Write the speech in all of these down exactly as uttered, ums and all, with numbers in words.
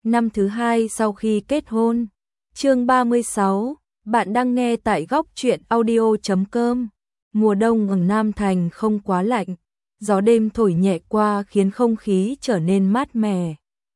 năm thứ hai sau khi kết hôn. Chương ba mươi sáu, bạn đang nghe tại góc truyện audio chấm com. Mùa đông ở Nam Thành không quá lạnh, gió đêm thổi nhẹ qua khiến không khí trở nên mát mẻ.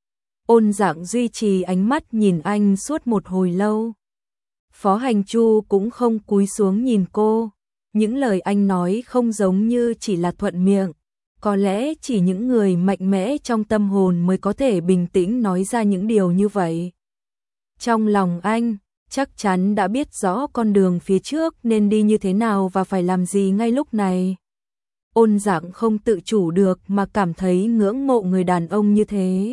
Ôn Dạng duy trì ánh mắt nhìn anh suốt một hồi lâu. Phó Hành Chu cũng không cúi xuống nhìn cô, những lời anh nói không giống như chỉ là thuận miệng. Có lẽ chỉ những người mạnh mẽ trong tâm hồn mới có thể bình tĩnh nói ra những điều như vậy. Trong lòng anh, chắc chắn đã biết rõ con đường phía trước nên đi như thế nào và phải làm gì ngay lúc này. Ôn Dạng không tự chủ được mà cảm thấy ngưỡng mộ người đàn ông như thế.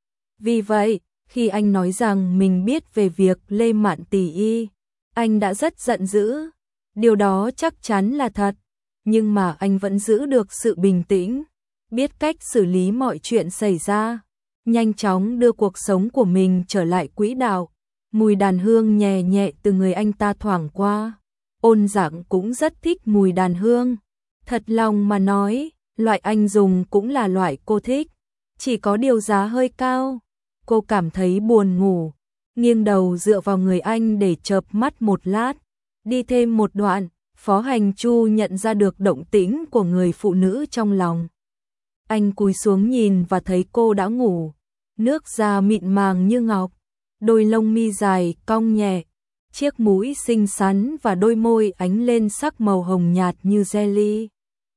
Vì vậy, khi anh nói rằng mình biết về việc Lê Mạn Tỷ y, anh đã rất giận dữ. Điều đó chắc chắn là thật. Nhưng mà anh vẫn giữ được sự bình tĩnh, biết cách xử lý mọi chuyện xảy ra, nhanh chóng đưa cuộc sống của mình trở lại quỹ đạo. Mùi đàn hương nhẹ nhẹ từ người anh ta thoảng qua. Ôn Dạng cũng rất thích mùi đàn hương. Thật lòng mà nói, loại anh dùng cũng là loại cô thích, chỉ có điều giá hơi cao. Cô cảm thấy buồn ngủ, nghiêng đầu dựa vào người anh để chợp mắt một lát. Đi thêm một đoạn, Phó Hành Chu nhận ra được động tĩnh của người phụ nữ trong lòng. Anh cúi xuống nhìn và thấy cô đã ngủ, nước da mịn màng như ngọc, đôi lông mi dài cong nhẹ, chiếc mũi xinh xắn và đôi môi ánh lên sắc màu hồng nhạt như jelly,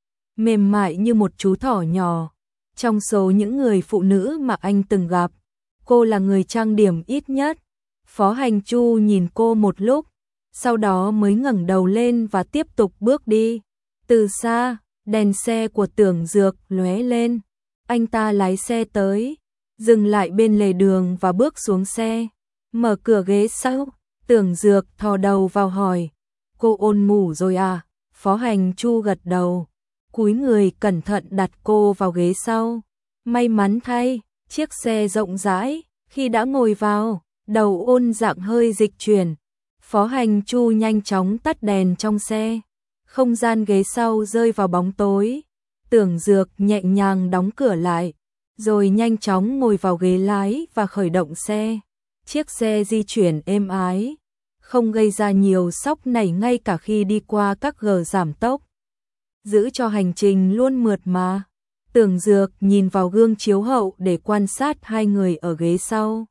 mềm mại như một chú thỏ nhỏ. Trong số những người phụ nữ mà anh từng gặp, cô là người trang điểm ít nhất. Phó Hành Chu nhìn cô một lúc, sau đó mới ngẩng đầu lên và tiếp tục bước đi. Từ xa, đèn xe của Tưởng Dược lóe lên. Anh ta lái xe tới, dừng lại bên lề đường và bước xuống xe. Mở cửa ghế sau, Tưởng Dược thò đầu vào hỏi: "Cô Ôn ngủ rồi à?" Phó Hành Chu gật đầu, cúi người cẩn thận đặt cô vào ghế sau. May mắn thay, chiếc xe rộng rãi, khi đã ngồi vào, đầu Ôn Dạng hơi dịch chuyển. Phó Hành Chu nhanh chóng tắt đèn trong xe. Không gian ghế sau rơi vào bóng tối. Tưởng Dược nhẹ nhàng đóng cửa lại, rồi nhanh chóng ngồi vào ghế lái và khởi động xe. Chiếc xe di chuyển êm ái, không gây ra nhiều sóc nảy ngay cả khi đi qua các gờ giảm tốc, giữ cho hành trình luôn mượt mà. Tưởng Dược nhìn vào gương chiếu hậu để quan sát hai người ở ghế sau.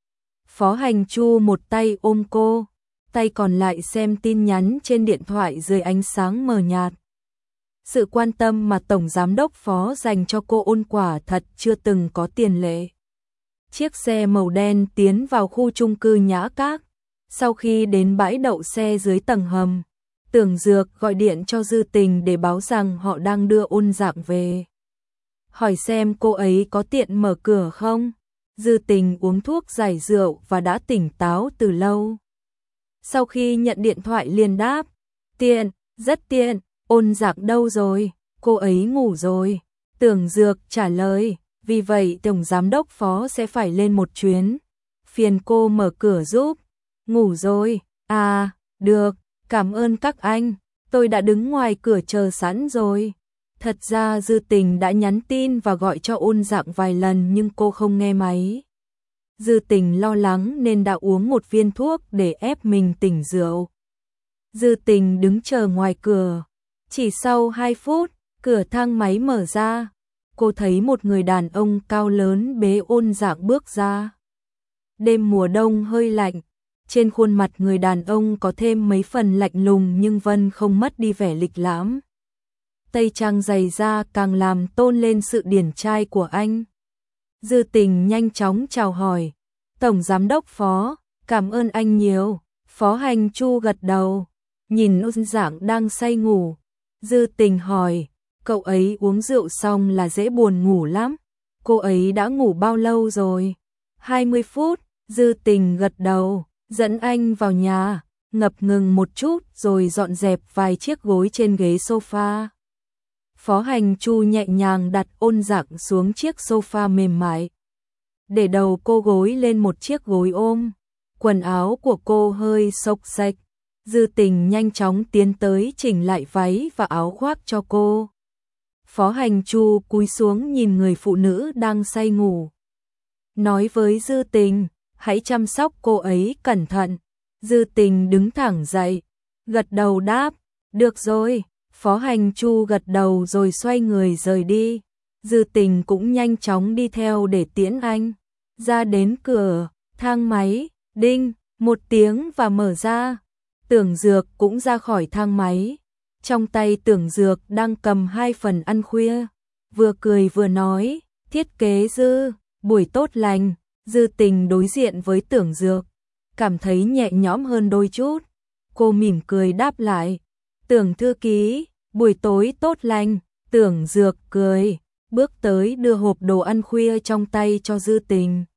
Phó Hành Chu một tay ôm cô, tay còn lại xem tin nhắn trên điện thoại dưới ánh sáng mờ nhạt. Sự quan tâm mà Tổng Giám đốc Phó dành cho cô Ôn quả thật chưa từng có tiền lệ. Chiếc xe màu đen tiến vào khu chung cư Nhã Các. Sau khi đến bãi đậu xe dưới tầng hầm, Tưởng Dược gọi điện cho Dư Tình để báo rằng họ đang đưa Ôn Dạng về. Hỏi xem cô ấy có tiện mở cửa không. Dư Tình uống thuốc giải rượu và đã tỉnh táo từ lâu. Sau khi nhận điện thoại liền đáp: "Tiện, rất tiện." "Ôn Dạng đâu rồi?" "Cô ấy ngủ rồi." Tưởng Dược trả lời: "Vì vậy Tổng Giám đốc Phó sẽ phải lên một chuyến. Phiền cô mở cửa giúp." "Ngủ rồi." "À, được, cảm ơn các anh, tôi đã đứng ngoài cửa chờ sẵn rồi." Thật ra Dư Tình đã nhắn tin và gọi cho Ôn Dạng vài lần nhưng cô không nghe máy. Dư Tình lo lắng nên đã uống một viên thuốc để ép mình tỉnh rượu. Dư Tình đứng chờ ngoài cửa. Chỉ sau hai phút, cửa thang máy mở ra. Cô thấy một người đàn ông cao lớn bế Ôn Dạng bước ra. Đêm mùa đông hơi lạnh, trên khuôn mặt người đàn ông có thêm mấy phần lạnh lùng nhưng vẫn không mất đi vẻ lịch lãm. Tây trang dày da càng làm tôn lên sự điển trai của anh. Dư Tình nhanh chóng chào hỏi: "Tổng Giám đốc Phó, cảm ơn anh nhiều." Phó Hành Chu gật đầu, nhìn Ôn Dạng đang say ngủ. Dư Tình hỏi: "Cậu ấy uống rượu xong là dễ buồn ngủ lắm. Cô ấy đã ngủ bao lâu rồi?" hai mươi phút, Dư Tình gật đầu, dẫn anh vào nhà, ngập ngừng một chút rồi dọn dẹp vài chiếc gối trên ghế sofa. Phó Hành Chu nhẹ nhàng đặt Ôn Dạng xuống chiếc sofa mềm mại, để đầu cô gối lên một chiếc gối ôm. Quần áo của cô hơi xộc xệch. Dư Tình nhanh chóng tiến tới chỉnh lại váy và áo khoác cho cô. Phó Hành Chu cúi xuống nhìn người phụ nữ đang say ngủ. nói với Dư Tình, hãy chăm sóc cô ấy cẩn thận. Dư Tình đứng thẳng dậy, gật đầu đáp, được rồi. Phó Hành Chu gật đầu rồi xoay người rời đi. Dư Tình cũng nhanh chóng đi theo để tiễn anh. Ra đến cửa, thang máy, đinh, một tiếng và mở ra. Tưởng Dược cũng ra khỏi thang máy. Trong tay Tưởng Dược đang cầm hai phần ăn khuya. Vừa cười vừa nói, thiết kế Dư, buổi tốt lành. Dư Tình đối diện với Tưởng Dược, cảm thấy nhẹ nhõm hơn đôi chút. Cô mỉm cười đáp lại, Tưởng thư ký, buổi tối tốt lành. Tưởng Dược cười, bước tới đưa hộp đồ ăn khuya trong tay cho Dư Tình.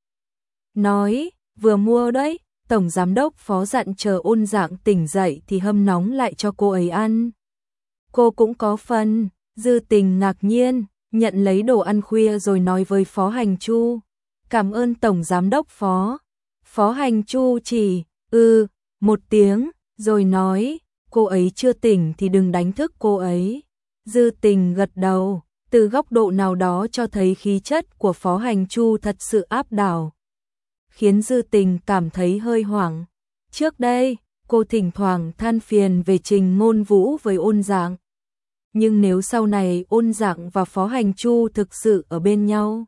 Nói, vừa mua đấy, Tổng Giám đốc Phó dặn chờ Ôn Dạng tỉnh dậy thì hâm nóng lại cho cô ấy ăn. Cô cũng có phần. Dư Tình ngạc nhiên, nhận lấy đồ ăn khuya rồi nói với Phó Hành Chu, cảm ơn Tổng Giám đốc Phó. Phó Hành Chu chỉ, ừ, một tiếng, rồi nói, cô ấy chưa tỉnh thì đừng đánh thức cô ấy. Dư Tình gật đầu, từ góc độ nào đó cho thấy khí chất của Phó Hành Chu thật sự áp đảo, khiến Dư Tình cảm thấy hơi hoảng. Trước đây, cô thỉnh thoảng than phiền về Trình Ngôn Vũ với Ôn Dạng. Nhưng nếu sau này Ôn Dạng và Phó Hành Chu thực sự ở bên nhau,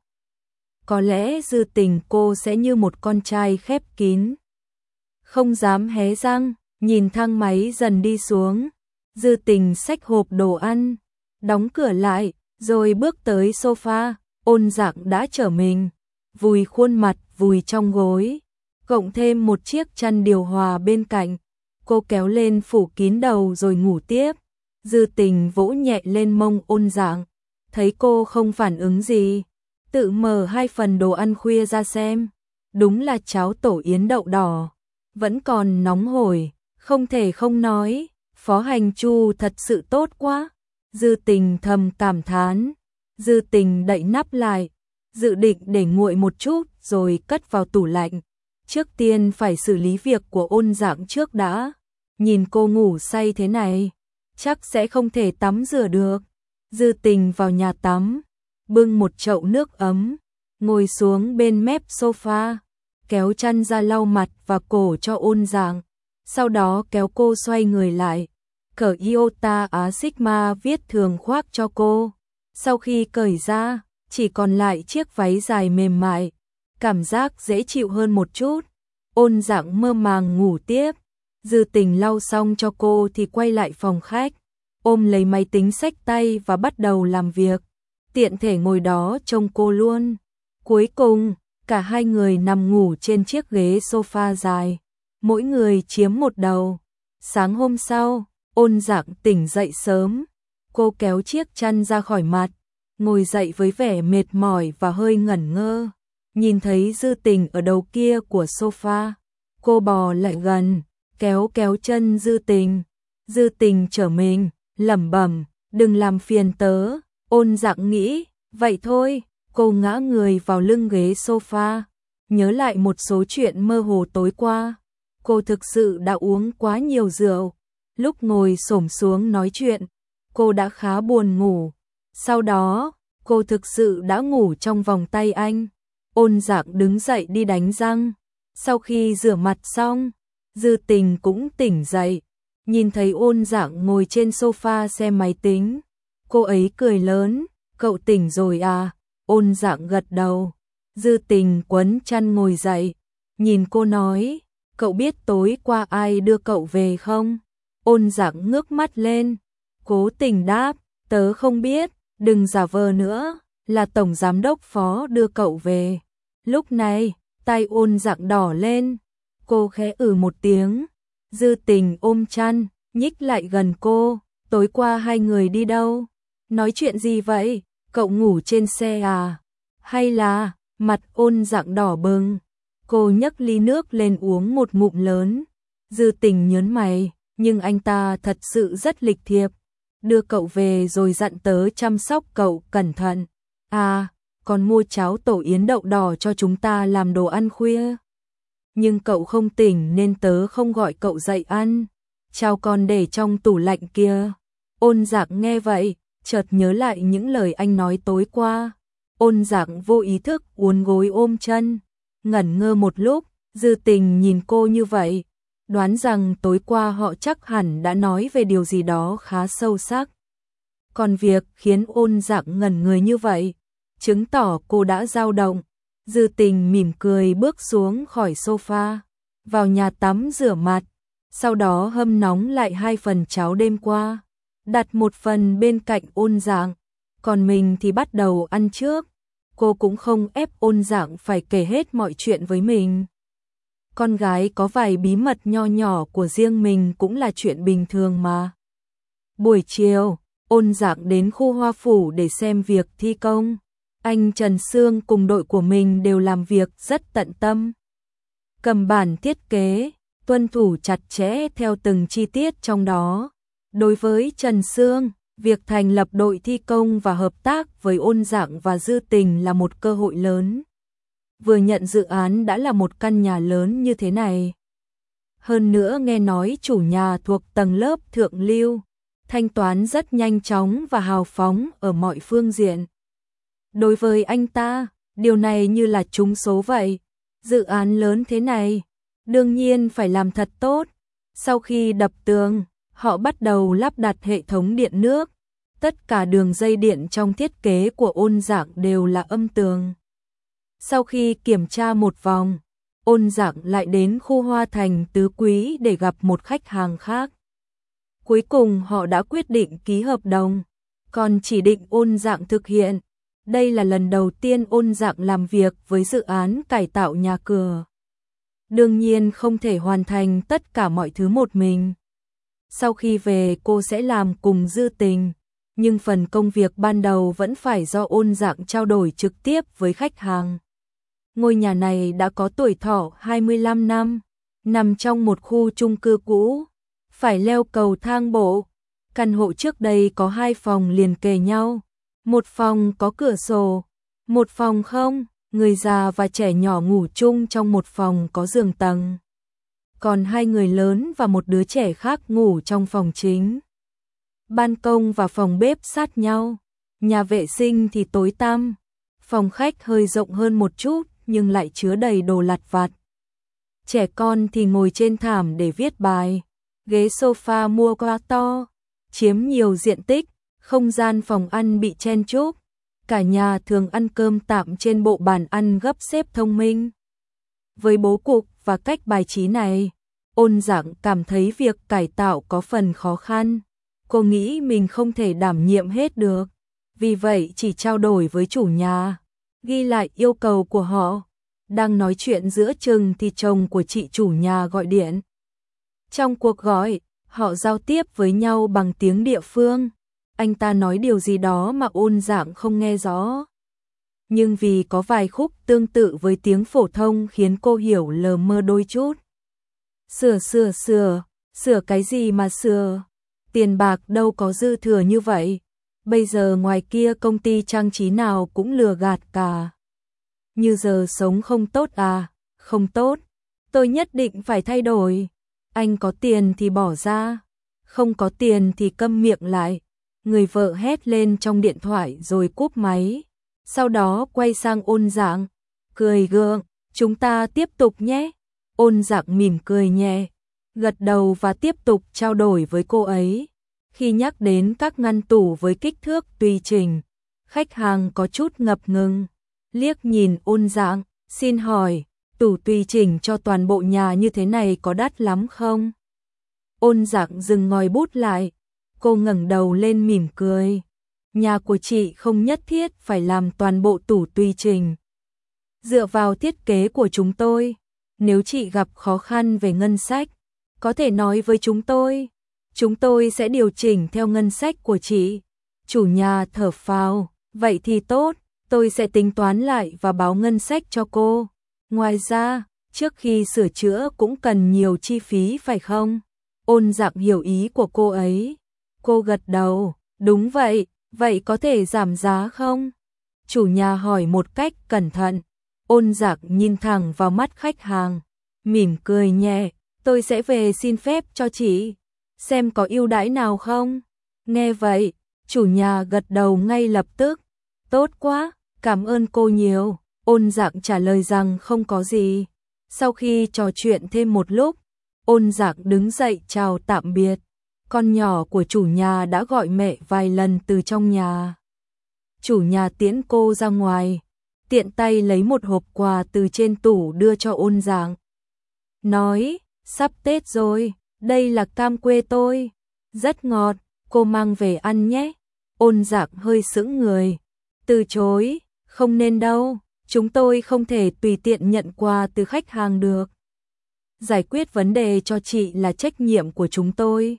có lẽ Dư Tình cô sẽ như một con trai khép kín, không dám hé răng. Nhìn thang máy dần đi xuống, Dư Tình xách hộp đồ ăn, đóng cửa lại, rồi bước tới sofa. Ôn Dạng đã trở mình, vùi khuôn mặt vùi trong gối, cộng thêm một chiếc chăn điều hòa bên cạnh. Cô kéo lên phủ kín đầu rồi ngủ tiếp. Dư Tình vỗ nhẹ lên mông Ôn Dạng, thấy cô không phản ứng gì, tự mở hai phần đồ ăn khuya ra xem. Đúng là cháo tổ yến đậu đỏ, vẫn còn nóng hổi, không thể không nói, Phó Hành Chu thật sự tốt quá. Dư Tình thầm cảm thán. Dư Tình đậy nắp lại, dự định để nguội một chút rồi cất vào tủ lạnh. Trước tiên phải xử lý việc của Ôn Dạng trước đã. Nhìn cô ngủ say thế này, chắc sẽ không thể tắm rửa được. Dư Tình vào nhà tắm, bưng một chậu nước ấm, ngồi xuống bên mép sofa, kéo chăn ra lau mặt và cổ cho Ôn Dạng. Sau đó kéo cô xoay người lại, cởi iota Á Sigma viết thường khoác cho cô. Sau khi cởi ra, chỉ còn lại chiếc váy dài mềm mại, cảm giác dễ chịu hơn một chút. Ôn Dạng mơ màng ngủ tiếp. Dư Tình lau xong cho cô thì quay lại phòng khách, ôm lấy máy tính xách tay và bắt đầu làm việc. Tiện thể ngồi đó trông cô luôn. Cuối cùng, cả hai người nằm ngủ trên chiếc ghế sofa dài, mỗi người chiếm một đầu. Sáng hôm sau, Ôn Dạng tỉnh dậy sớm. Cô kéo chiếc chăn ra khỏi mặt, ngồi dậy với vẻ mệt mỏi và hơi ngẩn ngơ. Nhìn thấy Dư Tình ở đầu kia của sofa, cô bò lại gần, kéo kéo chân Dư Tình. Dư Tình trở mình, lẩm bẩm, đừng làm phiền tớ. Ôn Dạng nghĩ, vậy thôi. Cô ngã người vào lưng ghế sofa, nhớ lại một số chuyện mơ hồ tối qua. Cô thực sự đã uống quá nhiều rượu. Lúc ngồi xổm xuống nói chuyện, cô đã khá buồn ngủ. Sau đó, cô thực sự đã ngủ trong vòng tay anh. Ôn Dạng đứng dậy đi đánh răng. Sau khi rửa mặt xong, Dư Tình cũng tỉnh dậy. Nhìn thấy Ôn Dạng ngồi trên sofa xem máy tính, cô ấy cười lớn, cậu tỉnh rồi à? Ôn Dạng gật đầu. Dư Tình quấn chăn ngồi dậy, nhìn cô nói, cậu biết tối qua ai đưa cậu về không? Ôn Dạng ngước mắt lên, cố tình đáp, tớ không biết, đừng giả vờ nữa, là Tổng Giám đốc Phó đưa cậu về. Lúc này, tay Ôn Dạng đỏ lên, cô khẽ ử một tiếng. Dư Tình ôm chăn, nhích lại gần cô, tối qua hai người đi đâu? Nói chuyện gì vậy? Cậu ngủ trên xe à? Hay là, mặt Ôn Dạng đỏ bừng, cô nhấc ly nước lên uống một ngụm lớn. Dư Tình nhớn mày, nhưng anh ta thật sự rất lịch thiệp, đưa cậu về rồi dặn tớ chăm sóc cậu cẩn thận. À, còn mua cháo tổ yến đậu đỏ cho chúng ta làm đồ ăn khuya. Nhưng cậu không tỉnh nên tớ không gọi cậu dậy ăn. Cháo còn để trong tủ lạnh kia. Ôn Dạng nghe vậy, chợt nhớ lại những lời anh nói tối qua. Ôn Dạng vô ý thức uốn gối ôm chân. ngẩn ngơ một lúc, Dư Tình nhìn cô như vậy, đoán rằng tối qua họ chắc hẳn đã nói về điều gì đó khá sâu sắc. Còn việc khiến Ôn Dạng ngẩn người như vậy, chứng tỏ cô đã dao động. Dư Tình mỉm cười bước xuống khỏi sofa, vào nhà tắm rửa mặt, sau đó hâm nóng lại hai phần cháo đêm qua, đặt một phần bên cạnh Ôn Dạng, còn mình thì bắt đầu ăn trước. Cô cũng không ép Ôn Dạng phải kể hết mọi chuyện với mình. Con gái có vài bí mật nho nhỏ của riêng mình cũng là chuyện bình thường mà. Buổi chiều, Ôn Dạng đến khu Hoa Phủ để xem việc thi công. Anh Trần Sương cùng đội của mình đều làm việc rất tận tâm. Cầm bản thiết kế, tuân thủ chặt chẽ theo từng chi tiết trong đó. Đối với Trần Sương, việc thành lập đội thi công và hợp tác với Ôn Dạng và Dư Tình là một cơ hội lớn. Vừa nhận dự án đã là một căn nhà lớn như thế này. Hơn nữa nghe nói chủ nhà thuộc tầng lớp thượng lưu, thanh toán rất nhanh chóng và hào phóng ở mọi phương diện. Đối với anh ta, điều này như là trúng số vậy. Dự án lớn thế này, đương nhiên phải làm thật tốt. Sau khi đập tường, họ bắt đầu lắp đặt hệ thống điện nước. Tất cả đường dây điện trong thiết kế của Ôn Dạng đều là âm tường. Sau khi kiểm tra một vòng, Ôn Dạng lại đến khu Hoa Thành Tứ Quý để gặp một khách hàng khác. Cuối cùng họ đã quyết định ký hợp đồng, còn chỉ định Ôn Dạng thực hiện. Đây là lần đầu tiên Ôn Dạng làm việc với dự án cải tạo nhà cửa. Đương nhiên không thể hoàn thành tất cả mọi thứ một mình. Sau khi về cô sẽ làm cùng Dư Tình, nhưng phần công việc ban đầu vẫn phải do Ôn Dạng trao đổi trực tiếp với khách hàng. Ngôi nhà này đã có tuổi thọ hai mươi lăm năm, nằm trong một khu chung cư cũ, phải leo cầu thang bộ. Căn hộ trước đây có hai phòng liền kề nhau, một phòng có cửa sổ, một phòng không, người già và trẻ nhỏ ngủ chung trong một phòng có giường tầng. Còn hai người lớn và một đứa trẻ khác ngủ trong phòng chính. Ban công và phòng bếp sát nhau, nhà vệ sinh thì tối tăm, phòng khách hơi rộng hơn một chút nhưng lại chứa đầy đồ lặt vặt. Trẻ con thì ngồi trên thảm để viết bài, ghế sofa mua quá to, chiếm nhiều diện tích, không gian phòng ăn bị chen chúc. Cả nhà thường ăn cơm tạm trên bộ bàn ăn gấp xếp thông minh. Với bố cục và cách bài trí này, Ôn Dạng cảm thấy việc cải tạo có phần khó khăn. Cô nghĩ mình không thể đảm nhiệm hết được, vì vậy chỉ trao đổi với chủ nhà, ghi lại yêu cầu của họ. Đang nói chuyện giữa chừng thì chồng của chị chủ nhà gọi điện. Trong cuộc gọi, họ giao tiếp với nhau bằng tiếng địa phương. Anh ta nói điều gì đó mà Ôn Dạng không nghe rõ. Nhưng vì có vài khúc tương tự với tiếng phổ thông khiến cô hiểu lờ mơ đôi chút. Sửa sửa sửa, sửa cái gì mà sửa? Tiền bạc đâu có dư thừa như vậy. Bây giờ ngoài kia công ty trang trí nào cũng lừa gạt cả. Như giờ sống không tốt à? Không tốt. Tôi nhất định phải thay đổi. Anh có tiền thì bỏ ra, không có tiền thì câm miệng lại. Người vợ hét lên trong điện thoại rồi cúp máy. Sau đó quay sang Ôn Dạng, cười gượng, chúng ta tiếp tục nhé. Ôn Dạng mỉm cười nhẹ, gật đầu và tiếp tục trao đổi với cô ấy. Khi nhắc đến các ngăn tủ với kích thước tùy chỉnh, khách hàng có chút ngập ngừng, liếc nhìn Ôn Dạng, xin hỏi, tủ tùy chỉnh cho toàn bộ nhà như thế này có đắt lắm không? Ôn Dạng dừng ngòi bút lại, cô ngẩng đầu lên mỉm cười. Nhà của chị không nhất thiết phải làm toàn bộ tủ tùy chỉnh. Dựa vào thiết kế của chúng tôi, nếu chị gặp khó khăn về ngân sách, có thể nói với chúng tôi. Chúng tôi sẽ điều chỉnh theo ngân sách của chị. Chủ nhà thở phào, vậy thì tốt, tôi sẽ tính toán lại và báo ngân sách cho cô. Ngoài ra, trước khi sửa chữa cũng cần nhiều chi phí phải không? Ôn Dạng hiểu ý của cô ấy. Cô gật đầu, đúng vậy, vậy có thể giảm giá không? Chủ nhà hỏi một cách cẩn thận. Ôn Dạng nhìn thẳng vào mắt khách hàng, mỉm cười nhẹ, tôi sẽ về xin phép cho chị, xem có ưu đãi nào không. Nghe vậy, chủ nhà gật đầu ngay lập tức, tốt quá, cảm ơn cô nhiều. Ôn Dạng trả lời rằng không có gì. Sau khi trò chuyện thêm một lúc, Ôn Dạng đứng dậy chào tạm biệt. Con nhỏ của chủ nhà đã gọi mẹ vài lần từ trong nhà. Chủ nhà tiễn cô ra ngoài, tiện tay lấy một hộp quà từ trên tủ đưa cho Ôn Dạng. Nói, sắp Tết rồi, đây là cam quê tôi, rất ngọt, cô mang về ăn nhé. Ôn Dạng hơi sững người, từ chối, không nên đâu, chúng tôi không thể tùy tiện nhận quà từ khách hàng được. Giải quyết vấn đề cho chị là trách nhiệm của chúng tôi.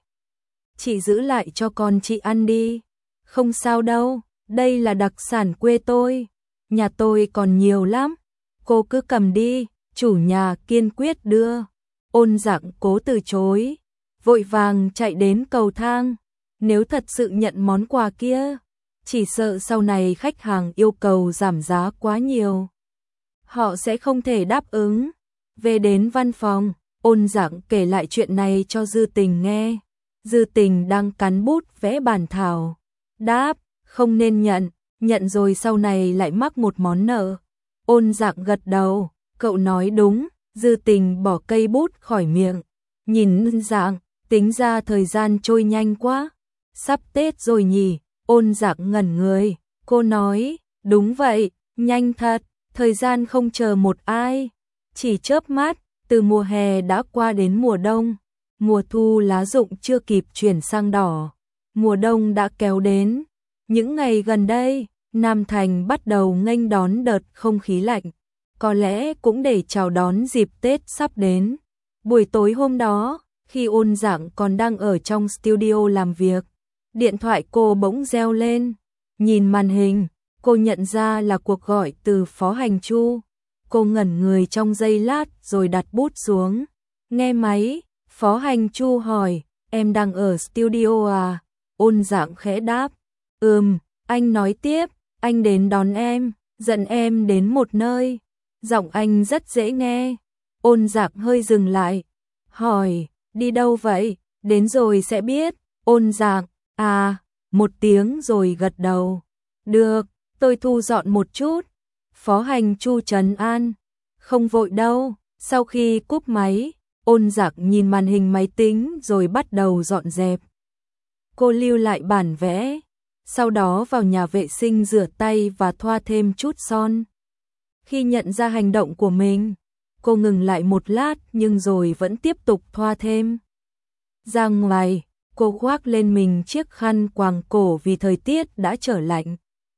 Chị giữ lại cho con chị ăn đi. Không sao đâu, đây là đặc sản quê tôi, nhà tôi còn nhiều lắm. Cô cứ cầm đi, chủ nhà kiên quyết đưa. Ôn Dạng cố từ chối, vội vàng chạy đến cầu thang. Nếu thật sự nhận món quà kia, chỉ sợ sau này khách hàng yêu cầu giảm giá quá nhiều, họ sẽ không thể đáp ứng. Về đến văn phòng, Ôn Dạng kể lại chuyện này cho Dư Tình nghe. Dư Tình đang cắn bút vẽ bản thảo. Đáp, không nên nhận, nhận rồi sau này lại mắc một món nợ. Ôn Dạng gật đầu, cậu nói đúng. Dư Tình bỏ cây bút khỏi miệng, nhìn Dạng, tính ra thời gian trôi nhanh quá. Sắp Tết rồi nhỉ? Ôn Dạng ngẩn người, cô nói, đúng vậy, nhanh thật, thời gian không chờ một ai. Chỉ chớp mắt, từ mùa hè đã qua đến mùa đông. Mùa thu lá rụng chưa kịp chuyển sang đỏ, mùa đông đã kéo đến. Những ngày gần đây, Nam Thành bắt đầu nghênh đón đợt không khí lạnh, có lẽ cũng để chào đón dịp Tết sắp đến. Buổi tối hôm đó, khi Ôn Dạng còn đang ở trong studio làm việc, điện thoại cô bỗng reo lên. Nhìn màn hình, cô nhận ra là cuộc gọi từ Phó Hành Chu. Cô ngẩn người trong giây lát rồi đặt bút xuống. Nghe máy, Phó Hành Chu hỏi, em đang ở studio à? Ôn Dạng khẽ đáp, ừm. Anh nói tiếp, anh đến đón em, dẫn em đến một nơi. Giọng anh rất dễ nghe. Ôn Dạng hơi dừng lại, hỏi, đi đâu vậy? Đến rồi sẽ biết. Ôn Dạng, à, một tiếng rồi gật đầu. Được, tôi thu dọn một chút. Phó Hành Chu trấn an, không vội đâu. Sau khi cúp máy, Ôn Dạng nhìn màn hình máy tính rồi bắt đầu dọn dẹp. Cô lưu lại bản vẽ, sau đó vào nhà vệ sinh rửa tay và thoa thêm chút son. Khi nhận ra hành động của mình, cô ngừng lại một lát nhưng rồi vẫn tiếp tục thoa thêm. Ra ngoài, cô khoác lên mình chiếc khăn quàng cổ vì thời tiết đã trở lạnh.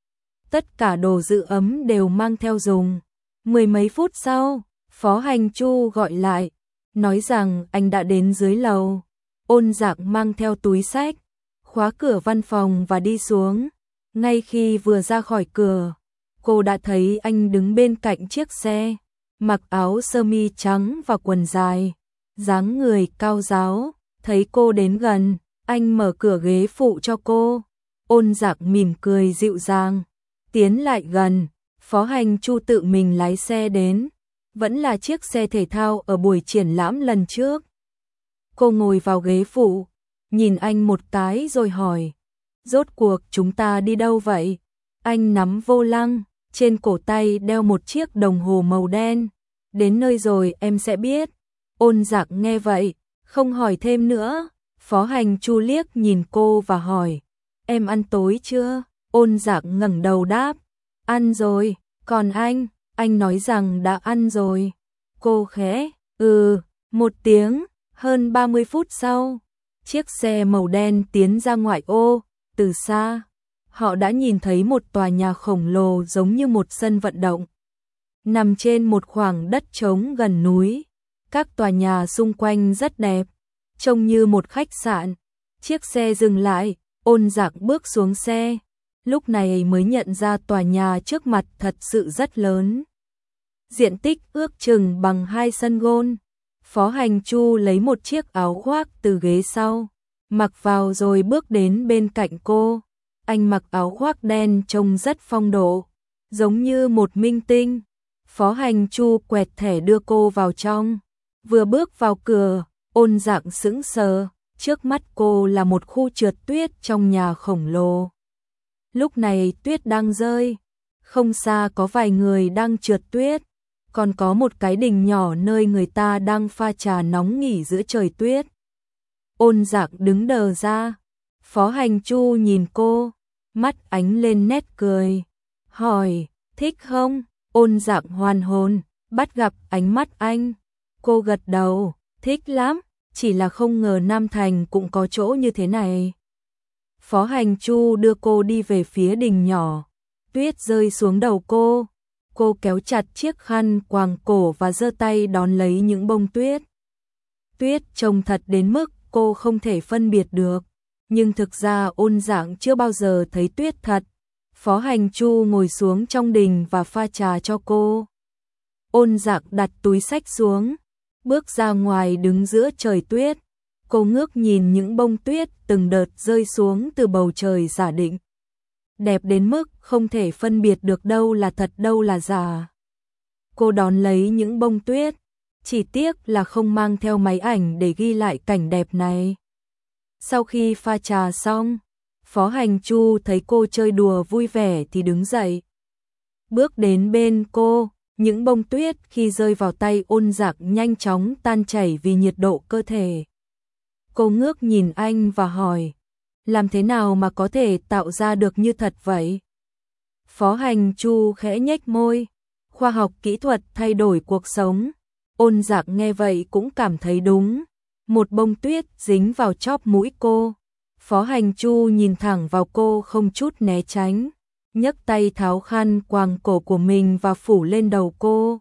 Tất cả đồ giữ ấm đều mang theo dùng. Mười mấy phút sau, Phó Hành Chu gọi lại, nói rằng anh đã đến dưới lầu. Ôn Dạng mang theo túi xách, khóa cửa văn phòng và đi xuống. Ngay khi vừa ra khỏi cửa, cô đã thấy anh đứng bên cạnh chiếc xe, mặc áo sơ mi trắng và quần dài, dáng người cao ráo. Thấy cô đến gần, anh mở cửa ghế phụ cho cô. Ôn Dạng mỉm cười dịu dàng, tiến lại gần. Phó Hành Chu tự mình lái xe đến, vẫn là chiếc xe thể thao ở buổi triển lãm lần trước. Cô ngồi vào ghế phụ, nhìn anh một cái rồi hỏi, rốt cuộc chúng ta đi đâu vậy? Anh nắm vô lăng, trên cổ tay đeo một chiếc đồng hồ màu đen. Đến nơi rồi em sẽ biết. Ôn Dạng nghe vậy, không hỏi thêm nữa. Phó Hành Chu liếc nhìn cô và hỏi, em ăn tối chưa? Ôn Dạng ngẩng đầu đáp, ăn rồi. Còn anh? Anh nói rằng đã ăn rồi. Cô khẽ, ừ, một tiếng. Hơn ba mươi phút sau, chiếc xe màu đen tiến ra ngoại ô. Từ xa, họ đã nhìn thấy một tòa nhà khổng lồ giống như một sân vận động, nằm trên một khoảng đất trống gần núi. Các tòa nhà xung quanh rất đẹp, trông như một khách sạn. Chiếc xe dừng lại, Ôn Dạng bước xuống xe, lúc này mới nhận ra tòa nhà trước mặt thật sự rất lớn. Diện tích ước chừng bằng hai sân golf. Phó Hành Chu lấy một chiếc áo khoác từ ghế sau, mặc vào rồi bước đến bên cạnh cô. Anh mặc áo khoác đen trông rất phong độ, giống như một minh tinh. Phó Hành Chu quẹt thẻ đưa cô vào trong. Vừa bước vào cửa, Ôn Dạng sững sờ, trước mắt cô là một khu trượt tuyết trong nhà khổng lồ. Lúc này tuyết đang rơi, Không xa có vài người đang trượt tuyết, còn có một cái đình nhỏ nơi người ta đang pha trà nóng nghỉ giữa trời tuyết. Ôn Dạc đứng đờ ra, Phó Hành Chu nhìn cô, mắt ánh lên nét cười, hỏi, thích không? Ôn Dạc hoàn hồn, bắt gặp ánh mắt anh. Cô gật đầu, thích lắm, chỉ là không ngờ Nam Thành cũng có chỗ như thế này. Phó Hành Chu đưa cô đi về phía đình nhỏ, tuyết rơi xuống đầu cô. Cô kéo chặt chiếc khăn quàng cổ và giơ tay đón lấy những bông tuyết. Tuyết trông thật đến mức cô không thể phân biệt được, nhưng thực ra Ôn Dạc chưa bao giờ thấy tuyết thật. Phó Hành Chu ngồi xuống trong đình và pha trà cho cô. Ôn Dạc đặt túi xách xuống, bước ra ngoài đứng giữa trời tuyết. Cô ngước nhìn những bông tuyết từng đợt rơi xuống từ bầu trời giả định. Đẹp đến mức không thể phân biệt được đâu là thật đâu là giả. Cô đón lấy những bông tuyết, chỉ tiếc là không mang theo máy ảnh để ghi lại cảnh đẹp này. Sau khi pha trà xong, Phó Hành Chu thấy cô chơi đùa vui vẻ thì đứng dậy. Bước đến bên cô, những bông tuyết khi rơi vào tay Ôn Dạc nhanh chóng tan chảy vì nhiệt độ cơ thể. Cô ngước nhìn anh và hỏi, làm thế nào mà có thể tạo ra được như thật vậy? Phó Hành Chu khẽ nhếch môi, khoa học kỹ thuật thay đổi cuộc sống. Ôn Dạc nghe vậy cũng cảm thấy đúng. Một bông tuyết dính vào chóp mũi cô. Phó Hành Chu nhìn thẳng vào cô không chút né tránh, nhấc tay tháo khăn quàng cổ của mình và phủ lên đầu cô.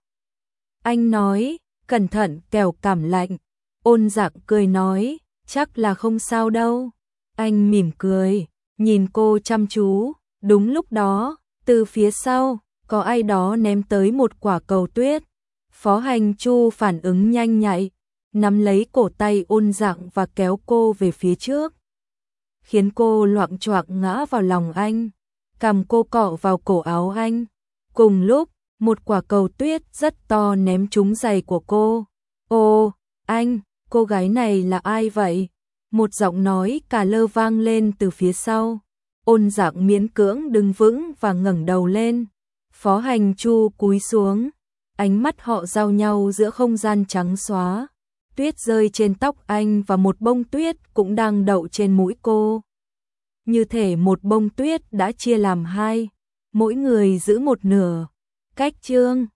Anh nói, cẩn thận kẻo cảm lạnh. Ôn Dạc cười nói, chắc là không sao đâu. Anh mỉm cười, nhìn cô chăm chú. Đúng lúc đó, từ phía sau, có ai đó ném tới một quả cầu tuyết. Phó Hành Chu phản ứng nhanh nhạy, nắm lấy cổ tay Ôn Dạc và kéo cô về phía trước, khiến cô loạng choạng ngã vào lòng anh, cầm cô cọ vào cổ áo anh. Cùng lúc, một quả cầu tuyết rất to ném trúng giày của cô. Ô, anh, cô gái này là ai vậy? Một giọng nói cả lơ vang lên từ phía sau. Ôn Dạc miễn cưỡng đứng vững và ngẩng đầu lên. Phó Hành Chu cúi xuống, ánh mắt họ giao nhau giữa không gian trắng xóa. Tuyết rơi trên tóc anh và một bông tuyết cũng đang đậu trên mũi cô. Như thể một bông tuyết đã chia làm hai, mỗi người giữ một nửa. Cách chương